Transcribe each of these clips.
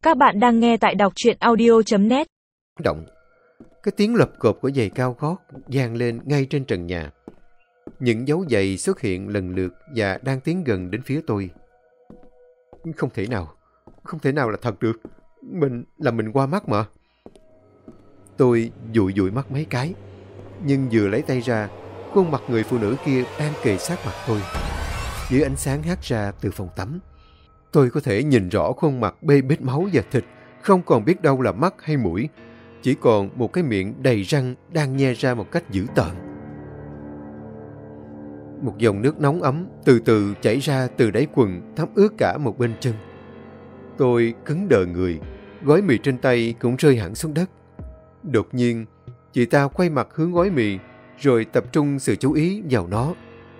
Các bạn đang nghe tại đọc truyện audio.net. Động. Cái tiếng lộp cộp của giày cao gót vang lên ngay trên trần nhà. Những dấu giày xuất hiện lần lượt và đang tiến gần đến phía tôi. Không thể nào là thật được. Mình qua mắt mà. Tôi dụi mắt mấy cái, nhưng vừa lấy tay ra, khuôn mặt người phụ nữ kia đang kề sát mặt tôi. Dưới ánh sáng hắt ra từ phòng tắm, tôi có thể nhìn rõ khuôn mặt bê bết máu và thịt, không còn biết đâu là mắt hay mũi, chỉ còn một cái miệng đầy răng đang nhe ra một cách dữ tợn. Một dòng nước nóng ấm từ từ chảy ra từ đáy quần, thấm ướt cả một bên chân. Tôi cứng đờ người, gói mì trên tay cũng rơi hẳn xuống đất. Đột nhiên, chị ta quay mặt hướng gói mì, rồi tập trung sự chú ý vào nó.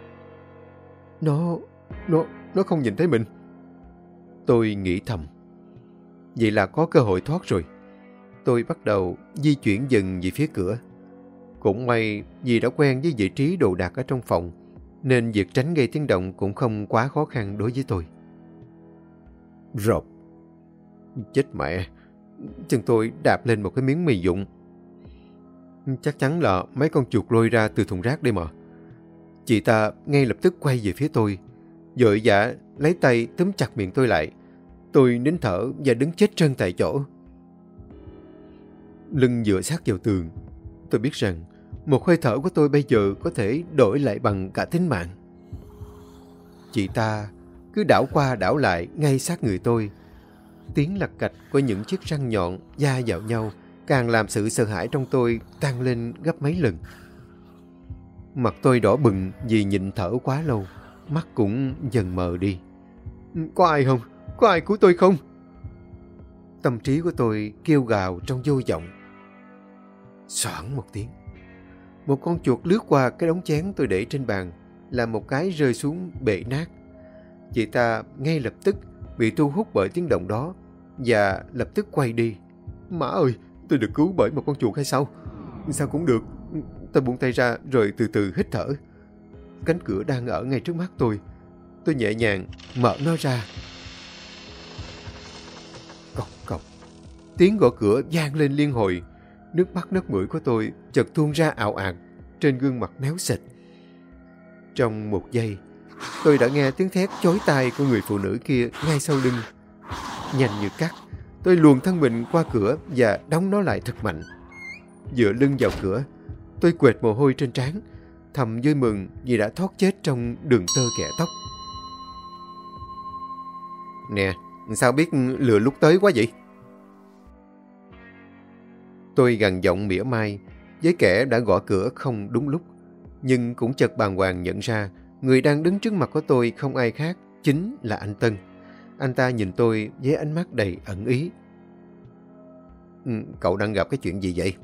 Nó không nhìn thấy mình. Tôi nghĩ thầm. Vậy là có cơ hội thoát rồi. Tôi bắt đầu di chuyển dần về phía cửa. Cũng may vì đã quen với vị trí đồ đạc ở trong phòng, nên việc tránh gây tiếng động cũng không quá khó khăn đối với tôi. Rộp. Chết mẹ. Chân tôi đạp lên một cái miếng mì vụn. Chắc chắn là mấy con chuột lôi ra từ thùng rác đây mà. Chị ta ngay lập tức quay về phía tôi, vội vã lấy tay túm chặt miệng tôi lại. Tôi nín thở và đứng chết trân tại chỗ. Lưng dựa sát vào tường. Tôi biết rằng một hơi thở của tôi bây giờ có thể đổi lại bằng cả tính mạng. Chị ta cứ đảo qua đảo lại ngay sát người tôi. Tiếng lạch cạch của những chiếc răng nhọn va vào nhau càng làm sự sợ hãi trong tôi tăng lên gấp mấy lần. Mặt tôi đỏ bừng vì nhịn thở quá lâu, mắt cũng dần mờ đi. Có ai không? Có ai cứu tôi không? Tâm trí của tôi kêu gào trong vô vọng. Xoảng một tiếng. Một con chuột lướt qua cái đống chén tôi để trên bàn, làm một cái rơi xuống bể nát. Chị ta ngay lập tức bị thu hút bởi tiếng động đó và lập tức quay đi. Má ơi, tôi được cứu bởi một con chuột hay sao? Sao cũng được. Tôi buông tay ra rồi từ từ hít thở. Cánh cửa đang ở ngay trước mắt tôi. Tôi nhẹ nhàng mở nó ra. Cộc cộc. Tiếng gõ cửa vang lên liên hồi. Nước mắt nước mũi của tôi chợt tuôn ra ào ạt trên gương mặt méo xệch. Trong một giây, tôi đã nghe tiếng thét chói tai của người phụ nữ kia ngay sau lưng. Nhanh như cắt, tôi luồn thân mình qua cửa và đóng nó lại thật mạnh. Dựa lưng vào cửa, tôi quệt mồ hôi trên trán, thầm vui mừng vì đã thoát chết trong đường tơ kẻ tóc. Nè, sao biết lừa lúc tới quá vậy? Tôi gằn giọng mỉa mai với kẻ đã gõ cửa không đúng lúc, nhưng cũng chợt bàng hoàng nhận ra người đang đứng trước mặt của tôi không ai khác, chính là anh Tân. Anh ta nhìn tôi với ánh mắt đầy ẩn ý. Cậu đang gặp cái chuyện gì vậy?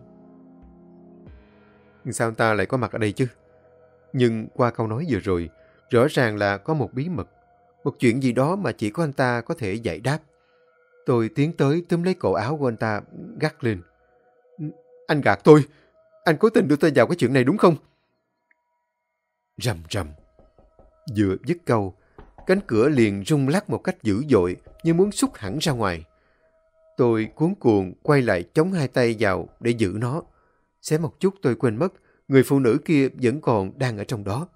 Sao anh ta lại có mặt ở đây chứ? Nhưng qua câu nói vừa rồi, rõ ràng là có một bí mật, một chuyện gì đó mà chỉ có anh ta có thể giải đáp. Tôi tiến tới túm lấy cổ áo của anh ta, gắt lên. Anh gạt tôi! Anh cố tình đưa tôi vào cái chuyện này đúng không? Rầm rầm. Vừa dứt câu, cánh cửa liền rung lắc một cách dữ dội như muốn xúc hẳn ra ngoài. Tôi cuống cuồng quay lại chống hai tay vào để giữ nó. Xé một chút tôi quên mất người phụ nữ kia vẫn còn đang ở trong đó.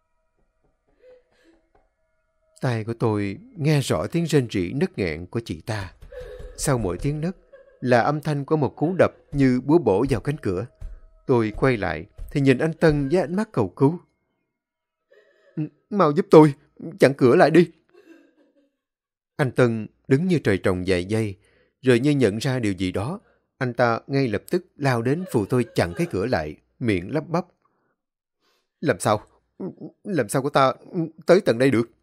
Tai của tôi nghe rõ tiếng rên rỉ nấc nghẹn của chị ta. Sau mỗi tiếng nấc là âm thanh của một cú đập như búa bổ vào cánh cửa. Tôi quay lại thì nhìn anh Tân với ánh mắt cầu cứu. Mau giúp tôi, chặn cửa lại đi. Anh Tân đứng như trời trồng vài giây, rồi như nhận ra điều gì đó, anh ta ngay lập tức lao đến phụ tôi chặn cái cửa lại, miệng lắp bắp. Làm sao của ta tới tận đây được?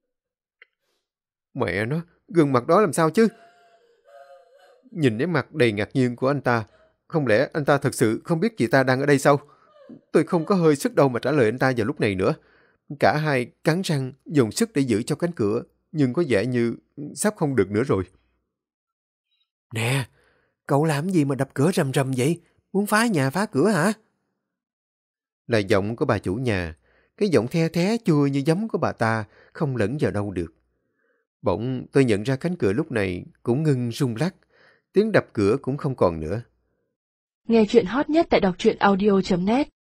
Mẹ nó, gương mặt đó làm sao chứ? Nhìn nét mặt đầy ngạc nhiên của anh ta, không lẽ anh ta thật sự không biết chị ta đang ở đây sao? Tôi không có hơi sức đâu mà trả lời anh ta vào lúc này nữa. Cả hai cắn răng dùng sức để giữ cho cánh cửa, nhưng có vẻ như sắp không được nữa rồi. Nè, cậu làm gì mà đập cửa rầm rầm vậy? Muốn phá nhà phá cửa hả? Là giọng của bà chủ nhà, cái giọng the thé chua như giấm của bà ta không lẫn vào đâu được. Bỗng tôi nhận ra cánh cửa lúc này cũng ngưng rung lắc, tiếng đập cửa cũng không còn nữa. Nghe chuyện hot nhất tại đọc truyện audio.net